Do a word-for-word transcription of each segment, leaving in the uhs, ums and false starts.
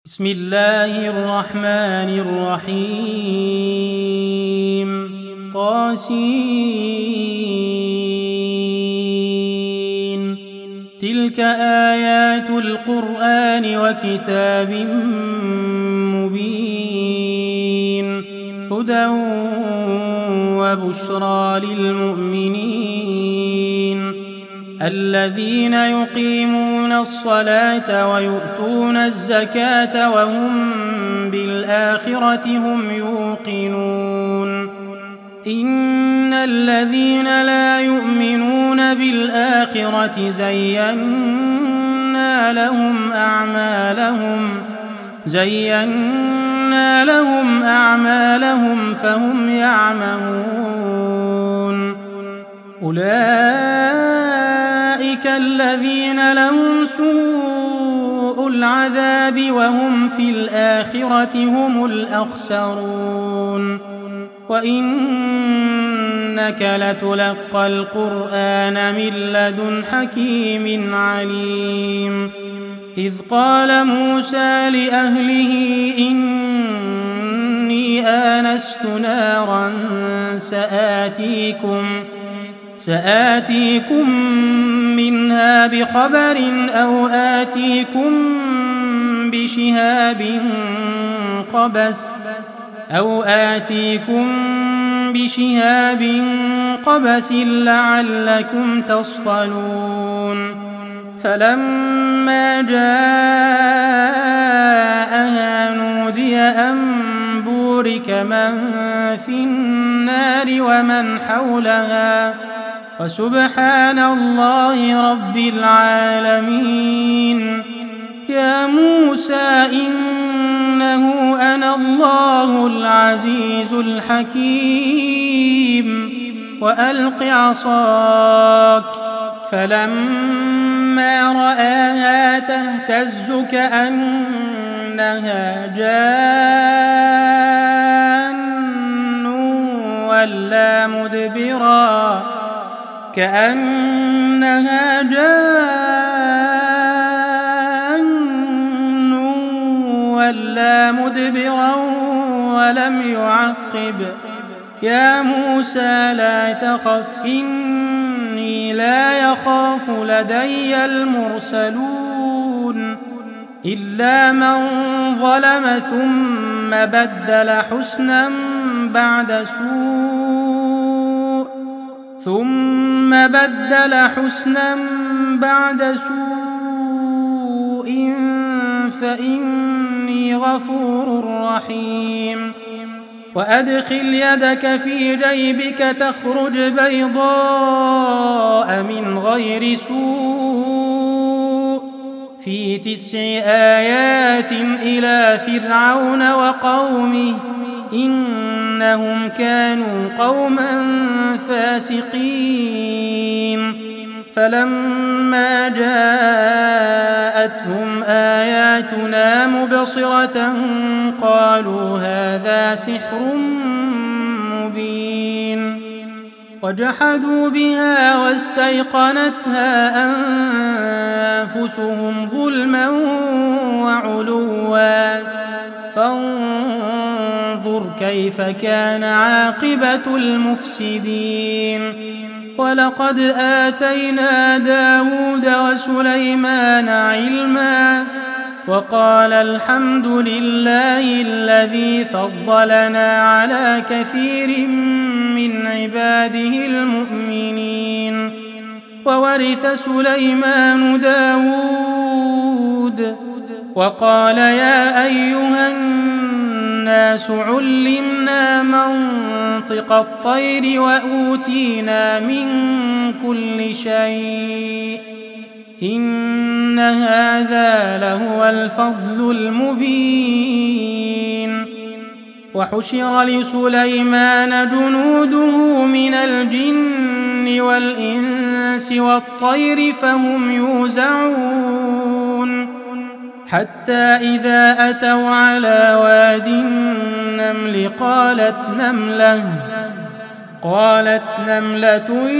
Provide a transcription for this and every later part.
بسم الله الرحمن الرحيم طاسين تلك آيات القرآن وكتاب مبين هدى وبشرى للمؤمنين الذين يقيمون الصلاة ويؤتون الزكاة وهم بالآخرة هم يوقنون إن الذين لا يؤمنون بالآخرة زينا لهم أعمالهم زينا لهم أعمالهم فهم يعمهون أولئك الذين لهم سوء العذاب وهم في الآخرة هم الأخسرون وإنك لتلقى القرآن من لدن حكيم عليم إذ قال موسى لأهله إني آنست نارا سآتيكم سآتيكم منها بخبر أو آتيكم بشهاب قبس أو آتيكم بشهاب قبس لعلكم تصطلون فلما جاءها نودي أن بورك من في النار ومن حولها وسبحان الله رب العالمين يا موسى إنه أنا الله العزيز الحكيم وألق عصاك فلما رآها تهتز كأنها جان ولا مدبرا كأنها جان ولا مدبرا ولم يعقب يا موسى لا تخف إني لا يخاف لدي المرسلون إلا من ظلم ثم بدل حسنا بعد سوء ثم بدل حسنا بعد سوء فإني غفور رحيم وأدخل يدك في جيبك تخرج بيضاء من غير سوء في تسع آيات إلى فرعون وقومه إنهم كانوا قوما فاسقين فلما جاءتهم آياتنا مبصرة قالوا هذا سحر مبين وجحدوا بها واستيقنتها أنفسهم ظلما وعلوا فانظر كيف كان عاقبة المفسدين ولقد آتينا داود وسليمان علما وقال الحمد لله الذي فضلنا على كثير من عباده المؤمنين وورث سليمان داود وقال يا أيها الناس علمنا منطق الطير وأوتينا من كل شيء إن هذا لهو الفضل المبين وحشر لسليمان جنوده من الجن والإنس والطير فهم يوزعون حتى إذا أتوا على واد النمل قالت نملة قالت نملة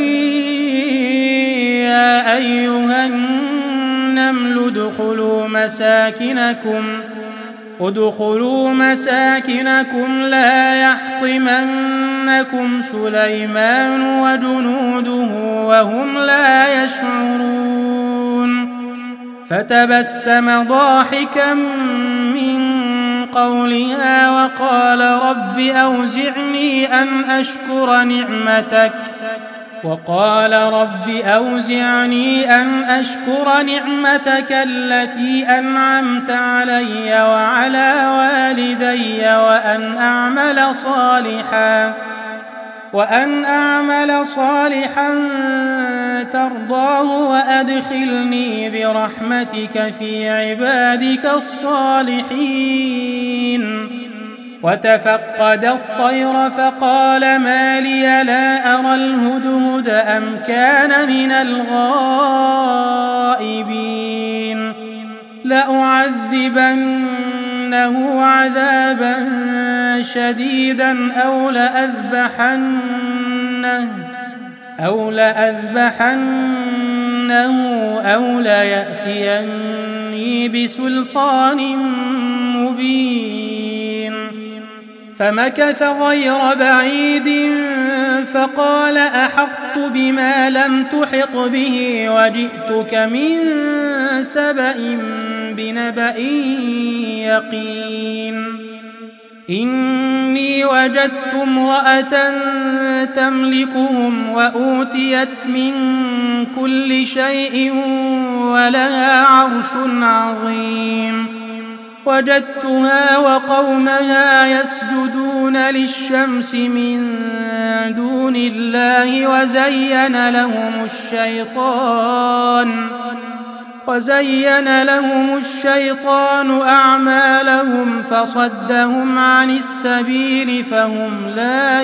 يا أيها النمل ادخلوا مساكنكم ادخلوا مساكنكم لا يحطمنكم سليمان وجنوده وهم لا يشعرون فتبسم ضاحكا من قولها وقال رب أوزعني أن أشكر نعمتك وقال رب أوزعني أن أشكر نعمتك التي أنعمت علي وعلى والدي وأن أعمل صالحا وأن أعمل صالحا ترضاه وأدخلني برحمتك في عبادك الصالحين وتفقد الطير فقال ما لي لا أرى الهدهد أم كان من الغائبين لأعذبنه عذابا شديدا أو لأذبحنه أو لأذبحنه أو ليأتيني بسلطان مبين فمكث غير بعيد فقال أحطت بما لم تحط به وجئتك من سبأ بنبأ يقين إني وجدت امرأة تملكهم وأوتيت من كل شيء ولها عرش عظيم وجدتها وقومها يسجدون للشمس من دون الله وزين لهم الشيطان وزين لهم الشيطان أعمالهم فصدهم عن السبيل فهم لا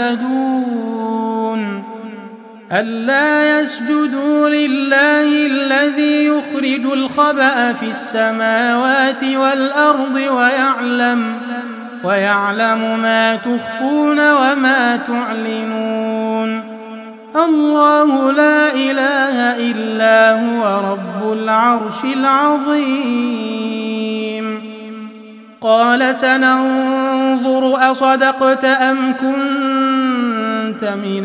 يهتدون ألا يسجدوا لله الذي يخرج الخبأ في السماوات والأرض ويعلم ويعلم ما تخفون وما تعلنون الله لا إله إلا هو رب العرش العظيم قال سننظر أصدقت أم كنت من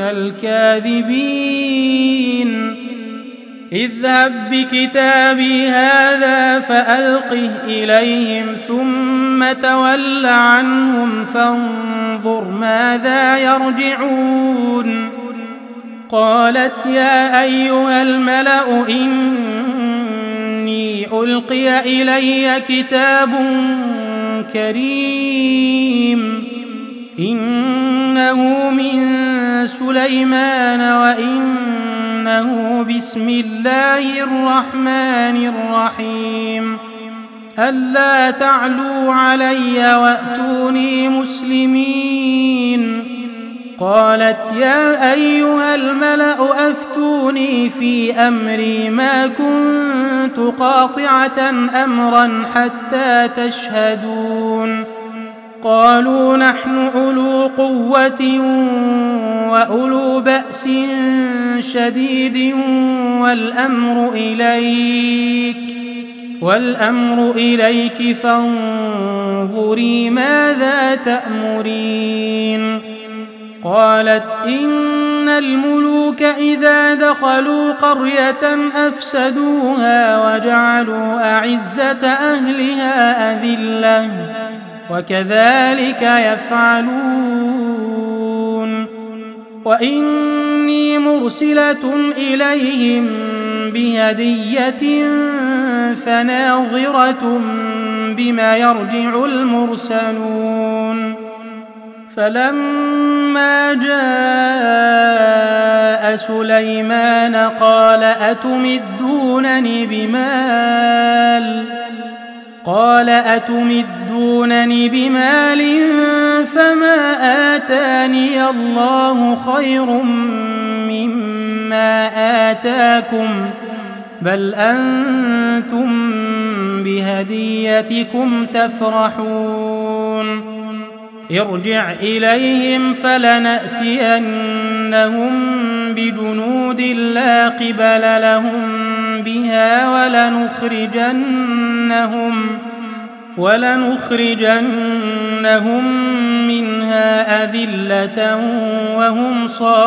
الكاذبين اذهب بكتابي هذا فألقه إليهم ثم تول عنهم فانظر ماذا يرجعون قالت يا أيها الملأ إني ألقي إلي كتاب كريم إنه من سليمان وإنه بسم الله الرحمن الرحيم ألا تعلوا علي وأتوني مسلمين قالت يا أيها الملأ أفتوني في أمري ما كنت قاطعة أمرا حتى تشهدون قالوا نحن أولو قوة وأولو بأس شديد والأمر إليك والأمر إليك فانظري ماذا تأمرين قالت إن الملوك إذا دخلوا قرية أفسدوها وجعلوا أعزة أهلها أذلة وكذلك يفعلون وإني مرسلة إليهم بهدية فناظرة بما يرجع المرسلون فلما جاء سليمان قال أتمدونني بمال قال أتمدونني بمال فما آتاني الله خير مما آتاكم بل أنتم بهديتكم تفرحون ارجع إليهم فلنأتينهم بجنود لا قبل لهم بها ولنخرجنهم ولنخرجنهم منها أذلة وهم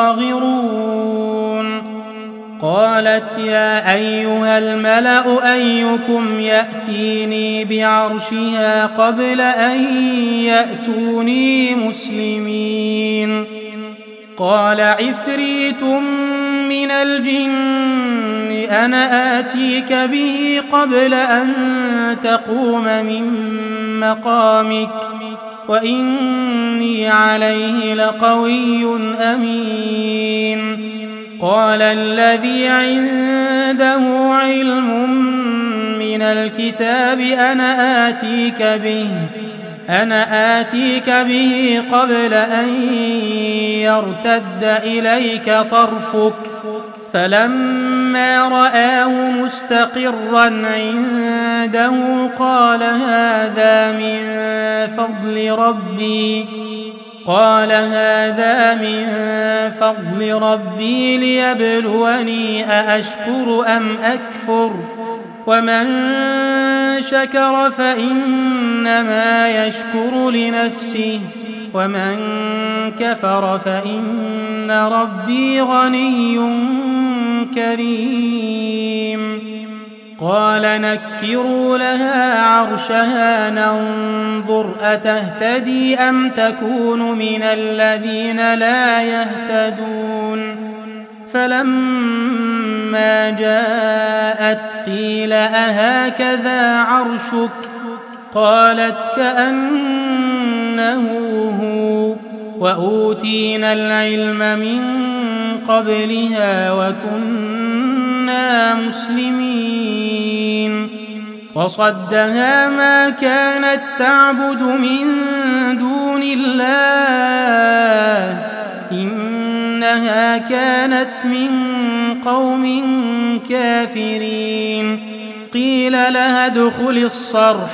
صاغرون. قالت يا أيها الملأ أيكم يأتيني بعرشها قبل أن يأتوني مسلمين. قال عفريت من الجن أنا آتيك به قبل أن تقوم من مقامك وإني عليه لقوي أمين. قال الذي عنده علم من الكتاب أنا آتيك به أنا آتيك به قبل أن يرتد إليك طرفك. فلما رآه مستقرا عنده قال هذا من فضل ربي قال هذا من فضل ربي ليبلوني أأشكر أم أكفر ومن شكر فإنما يشكر لنفسه ومن كفر فإن ربي غني كريم. قال نكروا لها عرشها ننظر أتهتدي أم تكون من الذين لا يهتدون. فلما جاءت قيل أهكذا عرشك قالت كأنه هو وأوتينا العلم من قبلها وكنا مسلمين. وصدها ما كانت تعبد من دون الله إنها كانت من قوم كافرين. قيل لها ادخل الصرح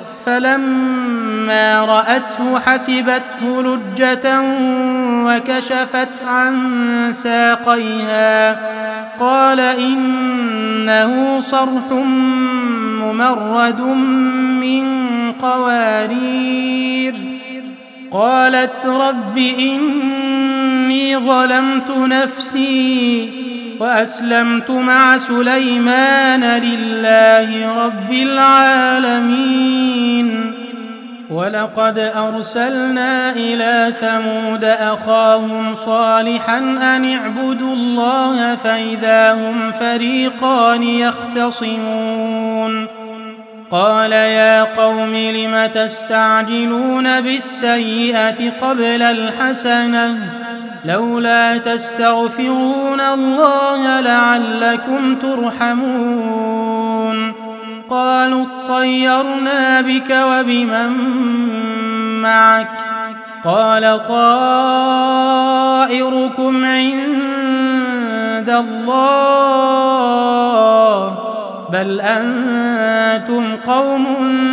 فلما رأته حسبته لجة وكشفت عن ساقيها قال إنه صرح ممرد من قوارير. قالت رب إني ظلمت نفسي وأسلمت مع سليمان لله رب العالمين. ولقد أرسلنا إلى ثمود أخاهم صالحا أن اعبدوا الله فإذا هم فريقان يختصمون. قال يا قوم لم تستعجلون بالسيئة قبل الحسنة لولا تستغفرون الله لعلكم ترحمون. قالوا اطيرنا بك وبمن معك قال طائركم عند الله بل أنتم قوم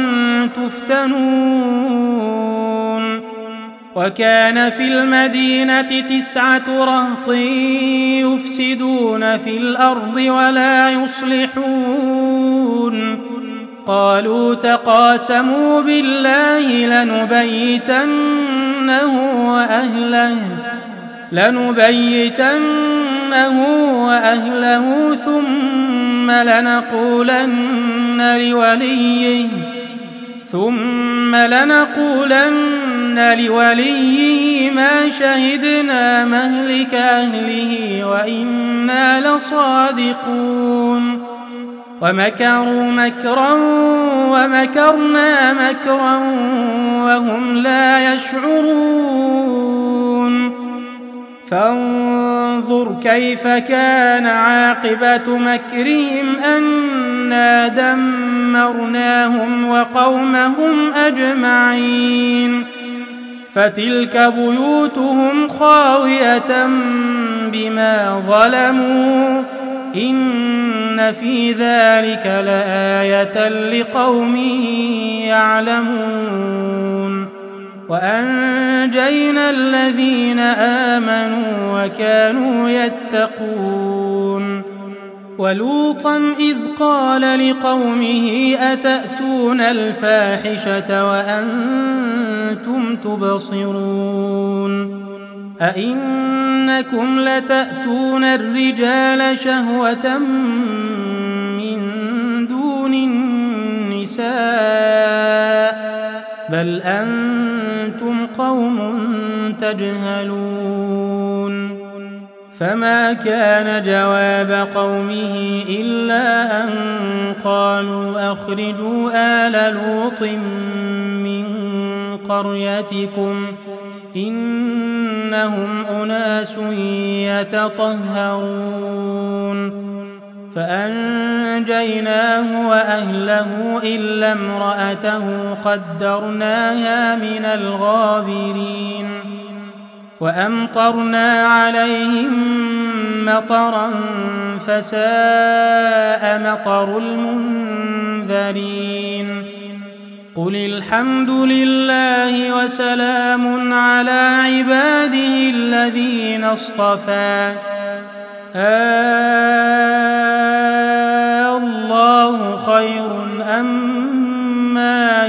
تفتنون. وكان في المدينة تسعة رهط يفسدون في الأرض ولا يصلحون. قالوا تقاسموا بالله لنبيتنه وأهله لنبيتنه وأهله ثم لنقولن لوليه ثم لنقولن لوليه ما شهدنا مهلك أهله وإنا لصادقون. ومكروا مكرا ومكرنا مكرا وهم لا يشعرون. فانظر كيف كان عاقبة مكرهم أنا دمرناهم وقومهم أجمعين. فتلك بيوتهم خاوية بما ظلموا إن في ذلك لآية لقوم يعلمون. وأنجينا الذين آمنوا وكانوا يتقون. ولوطا إذ قال لقومه أتأتون الفاحشة وأنتم تبصرون أئنكم لتأتون الرجال شهوة من دون النساء بل أنتم قوم تجهلون فما كان جواب قومه إلا أن قالوا أخرجوا آل لوط من قريتكم إنهم أناس يتطهرون فأنجيناه وأهله إلا امرأته قدرناها من الغابرين وأمطرنا عليهم مطرا فساء مطر المنذرين قل الحمد لله وسلام على عباده الذين اصطفى آه الله خير أما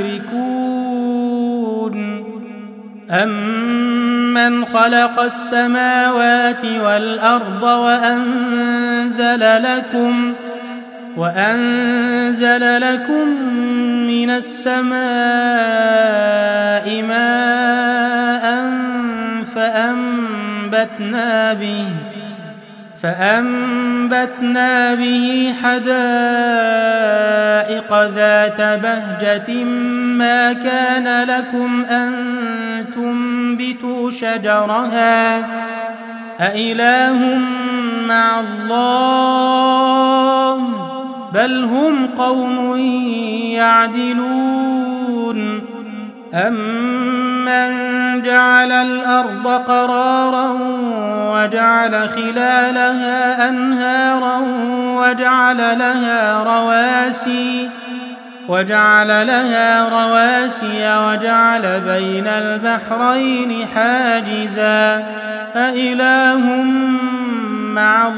يشركون أمن خلق السماوات والأرض وأنزل لكم وأنزل لكم من السماء ماء فأنبتنا به فأنبتنا به حدائق ذات بهجة ما كان لكم أن تنبتوا شجرها أإله مع الله بل هم قوم يعدلون أمن جعل الأرض قرارا وجعل خلالها أنهارا وجعل لها رواسي وجعل لها رواسي وجعل بين البحرين حاجزا أإله مع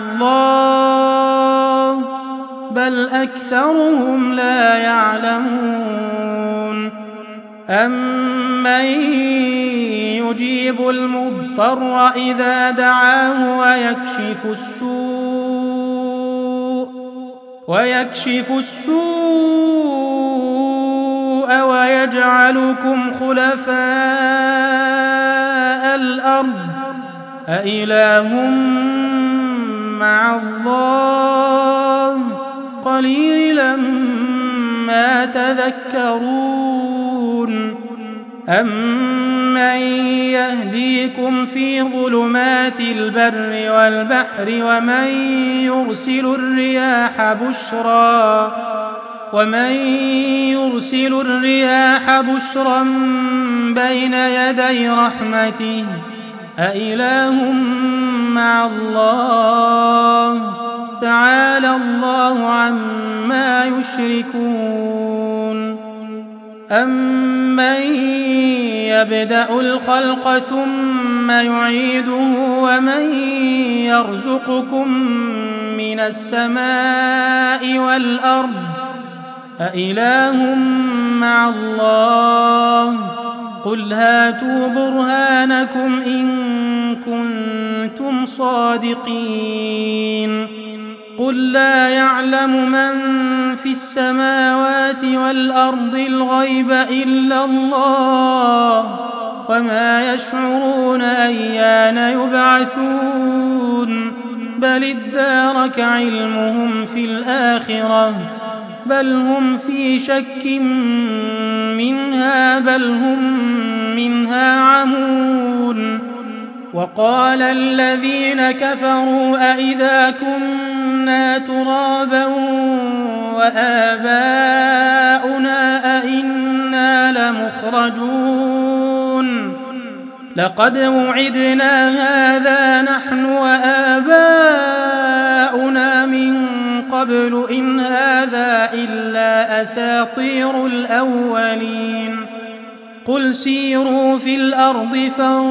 الله بل أكثرهم لا يعلمون أمن يجيب المضطر إذا دعاه ويكشف السوء ويكشف السوء ويجعلكم خلفاء الأرض أإله مع الله قليلا ما تذكرون أمن يهديكم في ظلمات البر والبحر ومن يرسل الرياح بشرا ومن يرسل الرياح بشرا بين يدي رحمته أإله مع الله تعالى الله عما يشركون أمن يبدأ الخلق ثم يعيده ومن يرزقكم من السماء والأرض أإله مع الله قل هاتوا برهانكم إن كنتم صادقين قل لا يعلم من في السماوات والأرض الغيب إلا الله وما يشعرون أيان يبعثون بل ادارك علمهم في الآخرة بل هم في شك منها بل هم منها عمون وقال الذين كفروا أئذا كنا ترابا وآباؤنا أئنا لمخرجون لقد وعدنا هذا نحن وآباؤنا من قبل إن هذا إلا أساطير الأولين قل سيروا في الأرض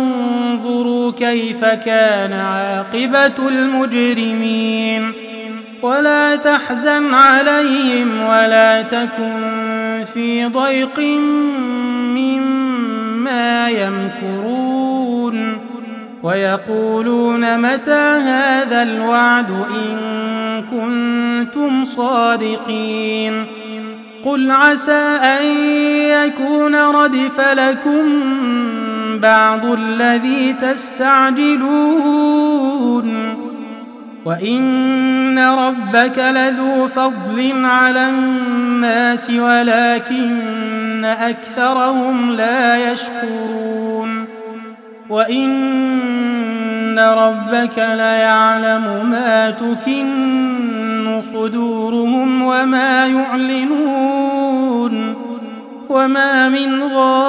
فانظروا كيف كان عاقبة المجرمين ولا تحزن عليهم ولا تكن في ضيق مما يمكرون ويقولون متى هذا الوعد إن كنتم صادقين قل عسى أن يكون ردف لكم بعض الذي تستعجلون وإن ربك لذو فضل على الناس ولكن أكثرهم لا يشكرون وإن ربك ليعلم ما تكن صدورهم وما يعلنون وما من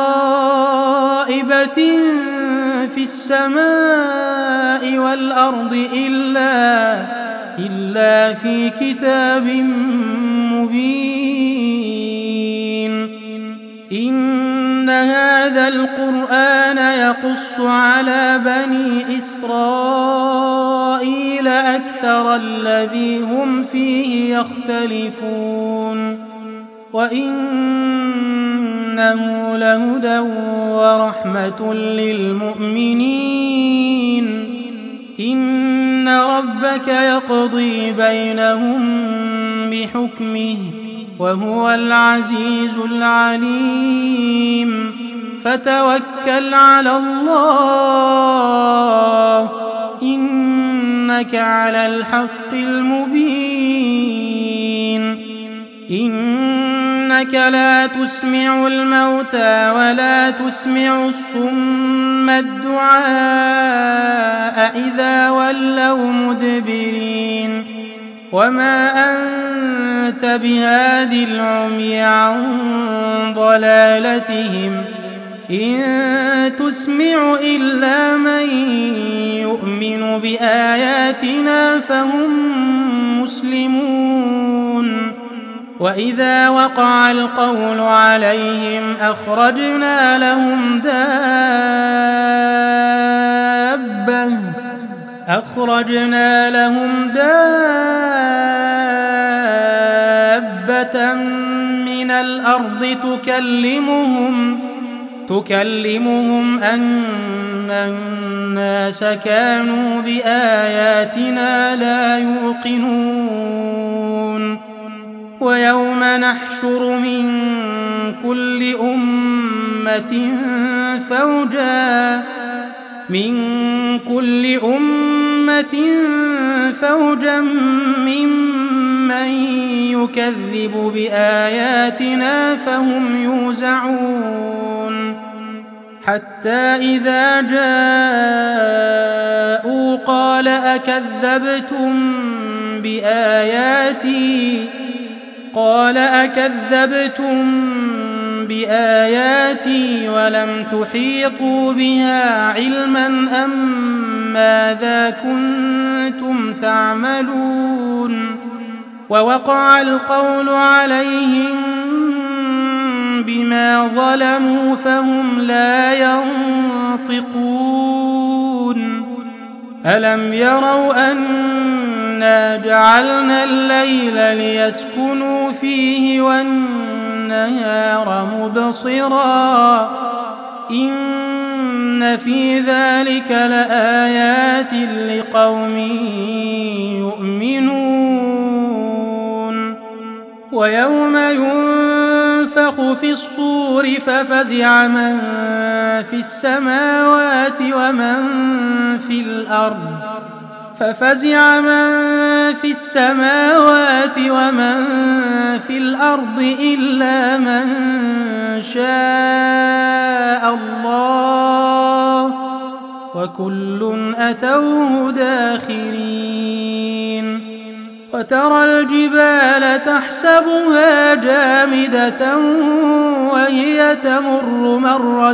غائبة في السماء والأرض إلا إلا في كتاب مبين إن هذا القرآن يقص على بني إسرائيل أكثر الذي هم فيه يختلفون وإنه لهدى ورحمة للمؤمنين إن ربك يقضي بينهم بحكمه وهو العزيز العليم فتوكل على الله إنك على الحق المبين إنك لا تسمع الموتى ولا تسمع الصم الدعاء إذا ولوا مدبرين وما أنت بهاد العمي عن ضلالتهم إن تسمع إلا من يؤمن بآياتنا فهم مسلمون وإذا وقع القول عليهم أخرجنا لهم دابة أخرجنا لهم دابة من الأرض تكلمهم تكلمهم أن الناس كانوا بآياتنا لا يوقنون ويوم نحشر من كل أمة فوجا من كل أمة فوجا ممن يكذب بآياتنا فهم يوزعون حتى إذا جاءوا قال أكذبتم بآياتي قال أكذبتم بآياتي ولم تحيطوا بها علما أم ماذا كنتم تعملون ووقع القول عليهم بما ظلموا فهم لا ينطقون ألم يروا أنا جعلنا الليل ليسكنوا فيه والنهار مبصرا إن في ذلك لآيات لقوم يؤمنون ويوم ينفخ في الصور ففزع من في السماوات ومن في الأرض ففزع من في السماوات ومن في الأرض إلا من شاء الله وكل أتوه داخرين وترى الجبال تحسبها جامدة وهي تمر مر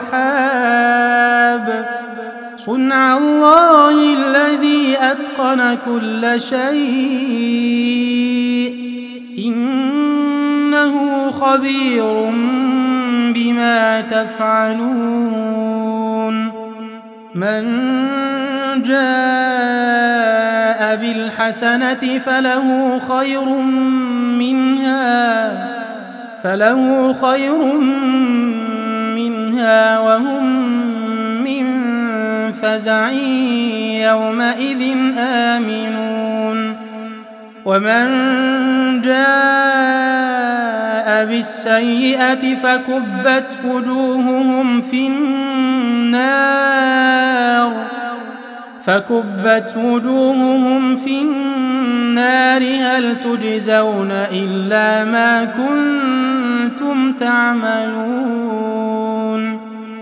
السحاب صنع الله الذي أتقن كل شيء إنه خبير بما تفعلون من جاء بالحسنة فله خير منها فله خير منها وهم من فزع يومئذ آمنون ومن جاء بالسيئة فكبت وجوههم في النار فكبت وجوههم في النار هل تجزون إلا ما كنتم تعملون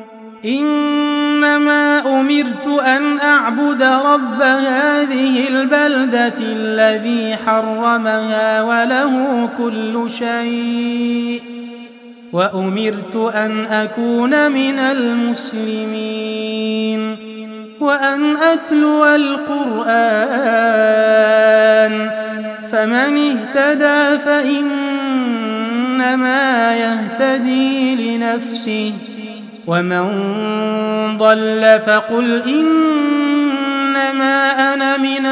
إنما أمرت أن أعبد رب هذه البلدة الذي حرمها وله كل شيء وأمرت أن أكون من المسلمين وأن أتلو القرآن فمن اهتدى فإنما يهتدي لنفسه ومن ضل فقل إنما أنا من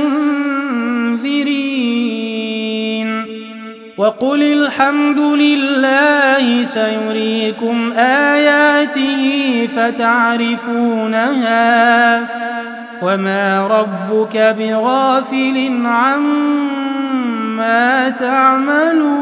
المنذرين وقل الحمد لله سيريكم آياته فتعرفونها وما ربك بغافل عما تعملون.